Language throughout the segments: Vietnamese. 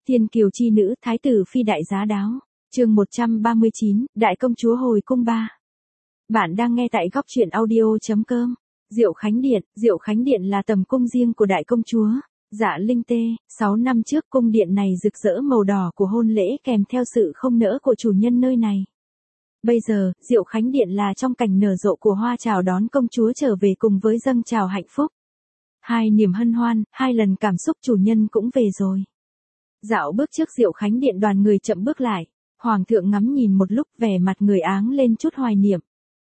Thiên kiều chi nữ, thái tử phi đại giá đáo. Chương 139, Đại công chúa hồi cung 3. Bạn đang nghe tại góc truyện audio.com. Diệu Khánh Điện là tầm cung riêng của đại công chúa. Dạ Linh Tê, 6 năm trước cung điện này rực rỡ màu đỏ của hôn lễ kèm theo sự không nỡ của chủ nhân nơi này. Bây giờ, Diệu Khánh Điện là trong cảnh nở rộ của hoa chào đón công chúa trở về cùng với dâng chào hạnh phúc. Hai niềm hân hoan, hai lần cảm xúc chủ nhân cũng về rồi. Dạo bước trước Diệu Khánh Điện, đoàn người chậm bước lại. Hoàng thượng ngắm nhìn một lúc, vẻ mặt người áng lên chút hoài niệm.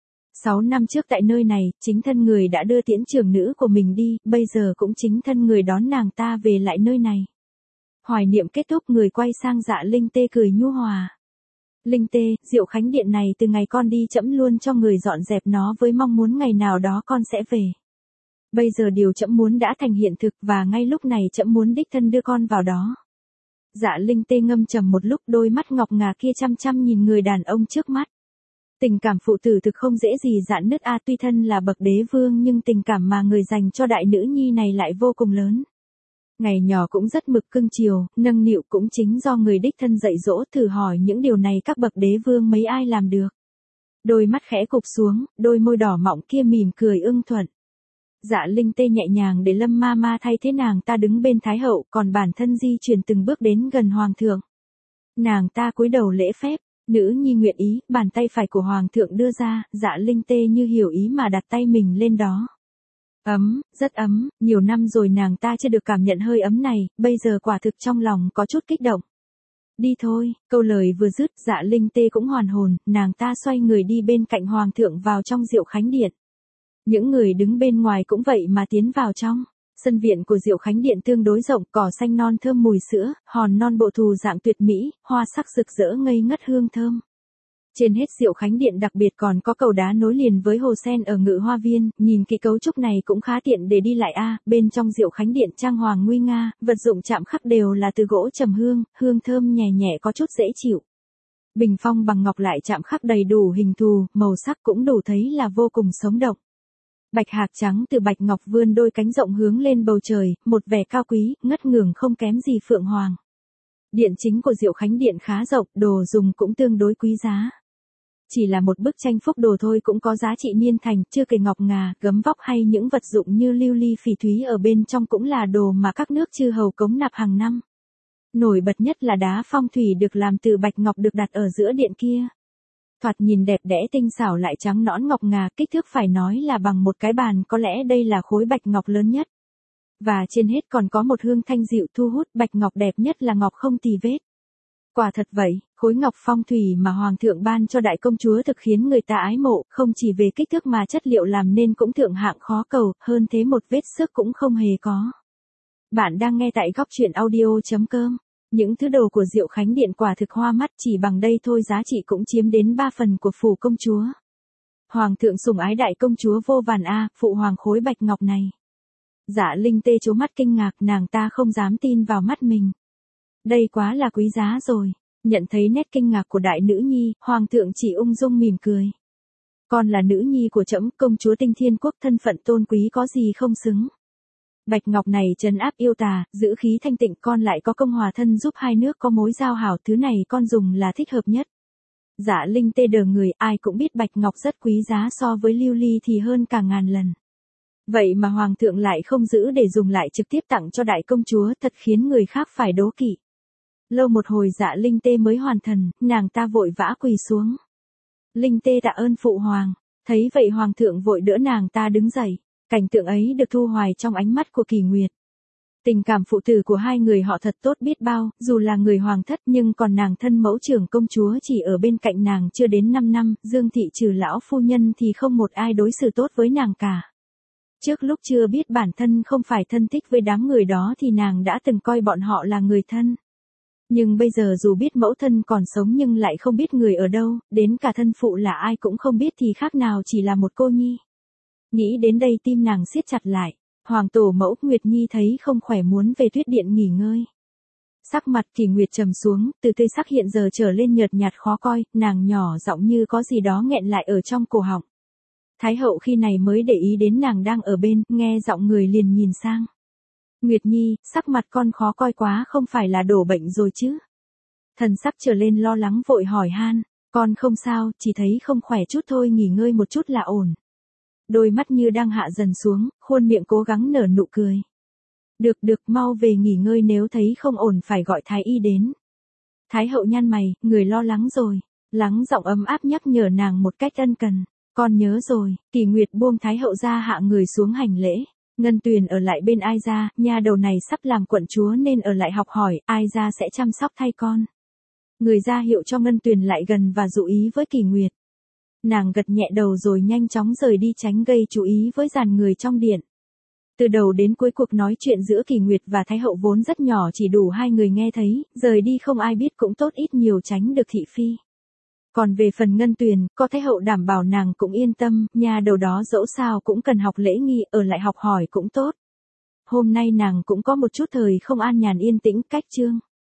6 năm trước tại nơi này, chính thân người đã đưa tiễn trưởng nữ của mình đi, bây giờ cũng chính thân người đón nàng ta về lại nơi này. Hoài niệm kết thúc, người quay sang Dạ Linh Tê cười nhu hòa. Linh Tê, Diệu Khánh Điện này từ ngày con đi trẫm luôn cho người dọn dẹp nó với mong muốn ngày nào đó con sẽ về. Bây giờ điều trẫm muốn đã thành hiện thực và ngay lúc này trẫm muốn đích thân đưa con vào đó. Dạ Linh Tê ngâm trầm một lúc, đôi mắt ngọc ngà kia chăm chăm nhìn người đàn ông trước mắt. Tình cảm phụ tử thực không dễ gì dạn nứt a, tuy thân là bậc đế vương nhưng tình cảm mà người dành cho đại nữ nhi này lại vô cùng lớn. Ngày nhỏ cũng rất mực cưng chiều, nâng niu cũng chính do người đích thân dạy dỗ, thử hỏi những điều này các bậc đế vương mấy ai làm được. Đôi mắt khẽ cụp xuống, đôi môi đỏ mọng kia mỉm cười ưng thuận. Dạ Linh Tê nhẹ nhàng để Lâm ma ma thay thế nàng ta đứng bên thái hậu, còn bản thân di chuyển từng bước đến gần hoàng thượng. Nàng ta cúi đầu lễ phép, nữ nhi nguyện ý, bàn tay phải của hoàng thượng đưa ra, Dạ Linh Tê như hiểu ý mà đặt tay mình lên đó. Ấm, rất ấm, nhiều năm rồi nàng ta chưa được cảm nhận hơi ấm này, bây giờ quả thực trong lòng có chút kích động. Đi thôi, câu lời vừa dứt, Dạ Linh Tê cũng hoàn hồn, nàng ta xoay người đi bên cạnh hoàng thượng vào trong Diệu Khánh Điện. Những người đứng bên ngoài cũng vậy mà tiến vào trong. Sân viện của Diệu Khánh Điện tương đối rộng, cỏ xanh non thơm mùi sữa, hòn non bộ thù dạng tuyệt mỹ, hoa sắc rực rỡ ngây ngất hương thơm. Trên hết Diệu Khánh Điện đặc biệt còn có cầu đá nối liền với hồ sen ở Ngự Hoa Viên, nhìn kỹ cấu trúc này cũng khá tiện để đi lại a. Bên trong Diệu Khánh Điện trang hoàng nguy nga, vật dụng chạm khắc đều là từ gỗ trầm hương, hương thơm nhẹ nhẹ có chút dễ chịu. Bình phong bằng ngọc lại chạm khắc đầy đủ hình thù, màu sắc cũng đủ thấy là vô cùng sống động. Bạch hạc trắng từ bạch ngọc vươn đôi cánh rộng hướng lên bầu trời, một vẻ cao quý, ngất ngưởng không kém gì phượng hoàng. Điện chính của Diệu Khánh Điện khá rộng, đồ dùng cũng tương đối quý giá. Chỉ là một bức tranh phúc đồ thôi cũng có giá trị niên thành, chưa kể ngọc ngà, gấm vóc hay những vật dụng như lưu ly phỉ thúy ở bên trong cũng là đồ mà các nước chư hầu cống nạp hàng năm. Nổi bật nhất là đá phong thủy được làm từ bạch ngọc được đặt ở giữa điện kia. Thoạt nhìn đẹp đẽ tinh xảo lại trắng nõn ngọc ngà, kích thước phải nói là bằng một cái bàn, có lẽ đây là khối bạch ngọc lớn nhất. Và trên hết còn có một hương thanh dịu thu hút, bạch ngọc đẹp nhất là ngọc không tì vết. Quả thật vậy, khối ngọc phong thủy mà hoàng thượng ban cho đại công chúa thực khiến người ta ái mộ, không chỉ về kích thước mà chất liệu làm nên cũng thượng hạng khó cầu, hơn thế một vết xước cũng không hề có. Bạn đang nghe tại góc truyện audio.com. Những thứ đồ của Diệu Khánh Điện quả thực hoa mắt, chỉ bằng đây thôi giá trị cũng chiếm đến 3 phần của phủ công chúa. Hoàng thượng sủng ái đại công chúa vô vàn a, phụ hoàng khối bạch ngọc này. Dạ Linh Tê trố mắt kinh ngạc, nàng ta không dám tin vào mắt mình. Đây quá là quý giá rồi. Nhận thấy nét kinh ngạc của đại nữ nhi, hoàng thượng chỉ ung dung mỉm cười. Con là nữ nhi của trẫm, công chúa Tinh Thiên Quốc, thân phận tôn quý có gì không xứng. Bạch ngọc này trấn áp yêu tà, giữ khí thanh tịnh, con lại có công hòa thân giúp hai nước có mối giao hảo, thứ này con dùng là thích hợp nhất. Dạ Linh Tê đờ người, ai cũng biết bạch ngọc rất quý giá, so với lưu ly thì hơn cả ngàn lần. Vậy mà hoàng thượng lại không giữ để dùng, lại trực tiếp tặng cho đại công chúa, thật khiến người khác phải đố kỵ. Lâu một hồi Dạ Linh Tê mới hoàn thần, nàng ta vội vã quỳ xuống. Linh Tê tạ ơn phụ hoàng. Thấy vậy hoàng thượng vội đỡ nàng ta đứng dậy. Cảnh tượng ấy được thu hoài trong ánh mắt của Kỳ Nguyệt. Tình cảm phụ tử của hai người họ thật tốt biết bao, dù là người hoàng thất nhưng còn nàng thân mẫu trưởng công chúa chỉ ở bên cạnh nàng chưa đến 5 năm, Dương thị trừ lão phu nhân thì không một ai đối xử tốt với nàng cả. Trước lúc chưa biết bản thân không phải thân thích với đám người đó thì nàng đã từng coi bọn họ là người thân. Nhưng bây giờ dù biết mẫu thân còn sống nhưng lại không biết người ở đâu, đến cả thân phụ là ai cũng không biết thì khác nào chỉ là một cô nhi. Nghĩ đến đây tim nàng siết chặt lại, hoàng tổ mẫu Nguyệt Nhi thấy không khỏe muốn về Tuyết Điện nghỉ ngơi. Sắc mặt Kỳ Nguyệt trầm xuống, từ tươi sắc hiện giờ trở lên nhợt nhạt khó coi, nàng nhỏ giọng như có gì đó nghẹn lại ở trong cổ họng. Thái hậu khi này mới để ý đến nàng đang ở bên, nghe giọng người liền nhìn sang. Nguyệt Nhi, sắc mặt con khó coi quá, không phải là đổ bệnh rồi chứ? Thần sắc trở lên lo lắng vội hỏi han, con không sao, chỉ thấy không khỏe chút thôi, nghỉ ngơi một chút là ổn. Đôi mắt như đang hạ dần xuống, khuôn miệng cố gắng nở nụ cười. Được được, mau về nghỉ ngơi, nếu thấy không ổn phải gọi thái y đến. Thái hậu nhăn mày, người lo lắng rồi, lắng giọng ấm áp nhắc nhở nàng một cách ân cần. Con nhớ rồi. Kỳ Nguyệt buông Thái hậu ra, hạ người xuống hành lễ. Ngân Tuyền ở lại bên Ai Gia, nha đầu này sắp làm quận chúa nên ở lại học hỏi, Ai Gia sẽ chăm sóc thay con. Người ra hiệu cho Ngân Tuyền lại gần và dụ ý với Kỳ Nguyệt. Nàng gật nhẹ đầu rồi nhanh chóng rời đi tránh gây chú ý với dàn người trong điện. Từ đầu đến cuối cuộc nói chuyện giữa Kỳ Nguyệt và Thái hậu vốn rất nhỏ, chỉ đủ hai người nghe thấy, rời đi không ai biết cũng tốt, ít nhiều tránh được thị phi. Còn về phần Ngân Tuyền, có Thái hậu đảm bảo nàng cũng yên tâm, nha đầu đó dẫu sao cũng cần học lễ nghi, ở lại học hỏi cũng tốt. Hôm nay nàng cũng có một chút thời không an nhàn yên tĩnh, cách chương